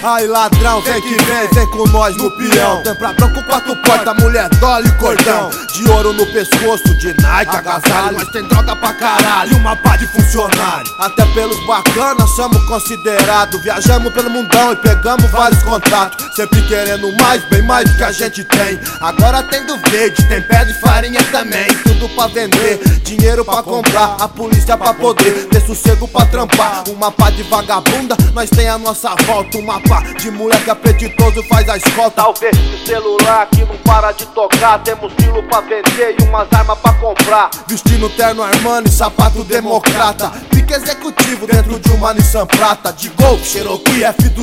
Aí ladrão, vem que vem com nós no peão. Tempra branco, 4 portas, mulher dólar e cordão. De ouro no pescoço, de Nike, agasalho. Mas tem droga pra caralho e uma pá de funcionário. Até pelos bacanas somos considerados. Viajamos pelo mundão e pegamos vários contatos. Sempre querendo mais, bem mais do que a gente tem. Agora tem do verde, tem pé de farinha também. Tudo pra vender, dinheiro pra comprar, a polícia pra poder ter sossego pra trampar. Uma pá de vagabunda, nós tem a nossa volta. Uma pá de moleque apetitoso faz a escolta. Talvez de celular que não para de tocar. Temos quilo pra vender e umas armas pra comprar. Vestindo terno Armani, sapato democrata. Pique executivo dentro de uma Nissan Prata. De Golf, Cherokee,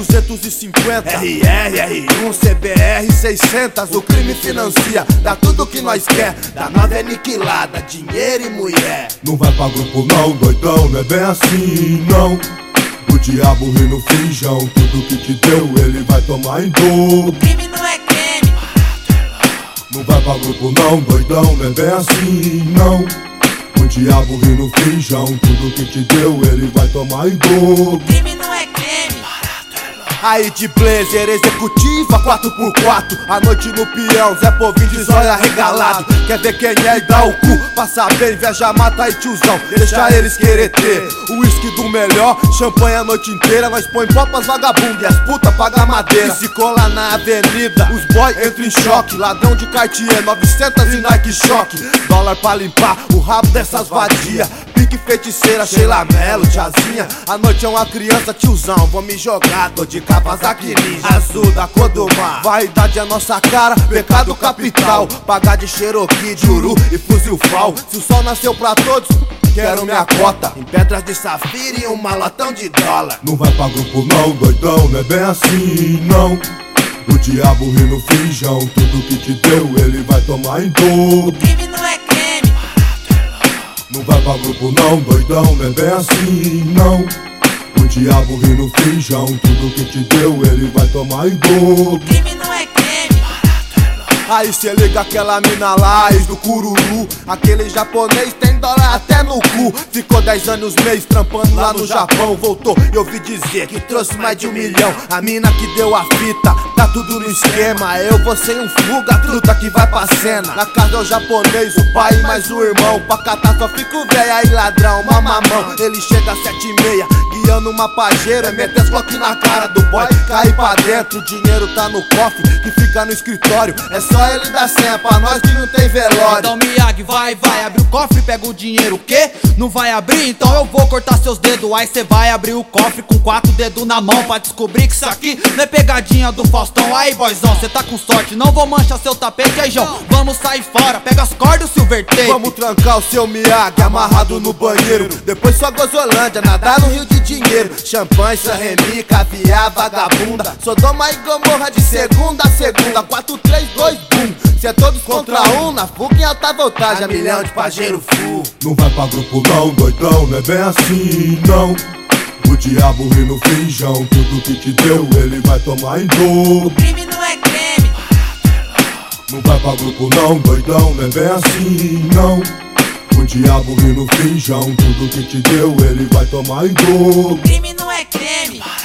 F250, RR, R1, CBR 600. O crime financia, dá tudo que nós quer. Da nave aniquilada, dinheiro e mulher. Não vai pra grupo não, doidão, não é bem assim não. O diabo ri no feijão, tudo que te deu ele vai tomar em dor. Crime não é crime. Não vai pra grupo não, doidão, não é bem assim não. O diabo ri no feijão, tudo que te deu ele vai tomar em dor. Crime não é crime. Aí de blazer, executiva 4x4. A noite no peão, Zé Povinho de zóio arregalado. Quer ver quem é e dá o cu, passa bem, inveja mata aí tiozão, deixa eles querer ter. O uísque do melhor, champanhe a noite inteira. Nós põe pó pras vagabundas e as putas paga madeira. E se cola na avenida, os boy entram em choque. Ladrão de Cartier, 900 e Nike Shock. Dólar pra limpar o rabo dessas vadia. Pique feiticeira, Sheila Mello, tiazinha. A noite é uma criança, tiozão, vou me jogar, tô de Kawasaki Ninja, azul da cor do mar. Vaidade é nossa cara, pecado capital. Pagar de Cherokee, de Uru e fuzil FAL. Se o sol nasceu pra todos, quero minha cota em pedras de safira e um malatão de dólar. Não vai pra grupo não, doidão, não é bem assim não. O diabo ri no feijão, tudo que te deu ele vai tomar em dor. Crime não é crime. Não vai pra grupo não, doidão, não é bem assim não. O diabo ri no feijão, tudo que te deu ele vai tomar em dor. Crime não é crime. Aí cê liga aquela mina lá, ex do Cururu. Aquele japonês tem dólar até no cu. Ficou 10 anos mês trampando lá no Japão. Voltou e ouvi dizer que trouxe mais de 1 milhão. A mina que deu a fita, tá tudo no esquema. Eu vou ser um fuga, truta que vai pra cena. Na casa é o japonês, o pai e mais o irmão. Pra catar só fico velho, aí ladrão, uma mamão. Ele chega às 7h30, guiando uma pajeira. Mete as bloquinhos na cara do boy, cai pra dentro. O dinheiro tá no cofre, que fica no escritório. É só ele dar senha pra nós que não tem velório. Então Miyagi, vai, abre o cofre, pega o dinheiro, o quê? Não vai abrir? Então eu vou cortar seus dedos. Aí cê vai abrir o cofre com 4 dedos na mão, pra descobrir que isso aqui não é pegadinha do Faustão. Aí boyzão, cê tá com sorte, não vou manchar seu tapete. Aí João, vamos sair fora, pega as cordas, o Silver Tape. Vamos trancar o seu Miyagi amarrado no banheiro. Depois só Gozolândia, nadar no rio de dinheiro. Champanhe, Sanremi, caviar, vagabunda. Sodoma e Gomorra de segunda a segunda. 4, 3, 2, bum. Se é todos contra um, na fuga em alta voltagem, a milhão de pajeiro full. Não vai pra grupo não, doidão, não é bem assim não. O diabo ri no feijão, tudo que te deu ele vai tomar em dor. Crime não é crime. Não vai pra grupo não, doidão, não é bem assim não. O diabo ri no feijão, tudo que te deu ele vai tomar em dor. Crime não é crime.